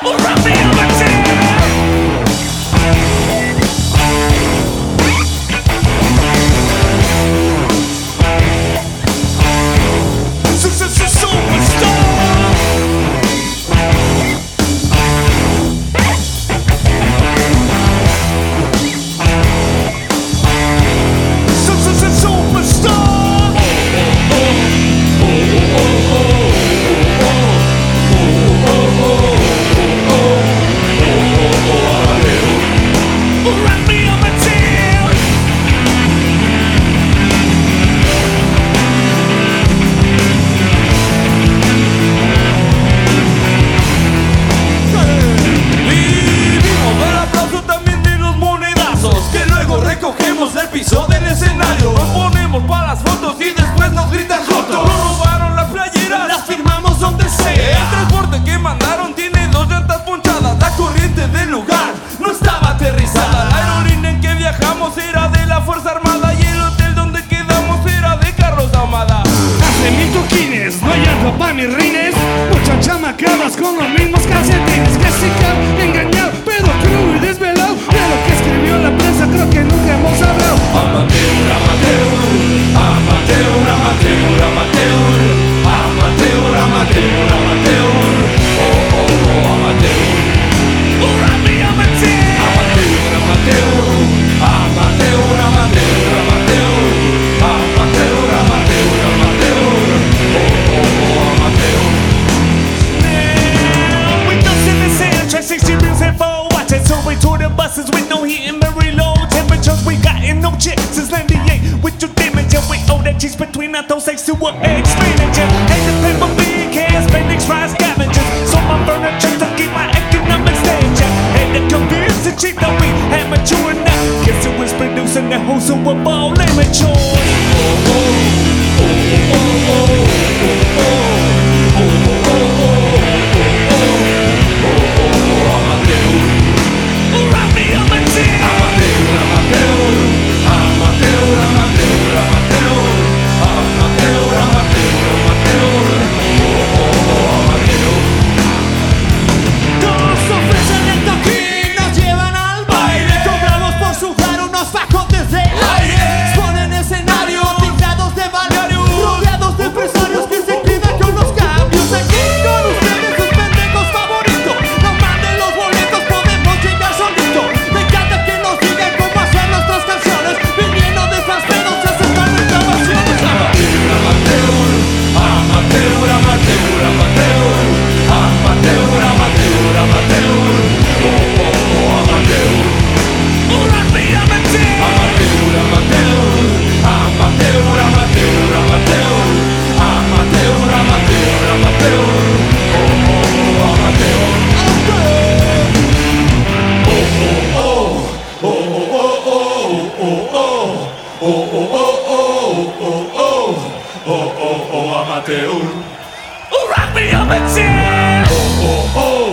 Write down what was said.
Con los mismos calcetines que sí que han engañado, pero crudo y desvelado. De lo que escribió la prensa creo que nunca hemos hablado. Amateur, amateur, amateur, amateur, amateur, amateur, amateur, amateur, oh, oh, oh, amateur. Rami amateur, Amateur, amateur, amateur, amateur, amateur, amateur, amateur, amateur, oh, oh, oh, amateur. 60 reels and 4 watches, so we tour the buses with no heat and very low temperatures. We got in no chicks since 98 with your damage, and we owe that cheese between our toes thanks to an expenditure. And the paper big hands, spending fries, scavengers. So my furniture to keep my economic stage. And the convince the chick that we had mature enough. Guess it was producing the whole Super Bowl immature. Amateur. Rock me up and chill. Oh, oh, oh.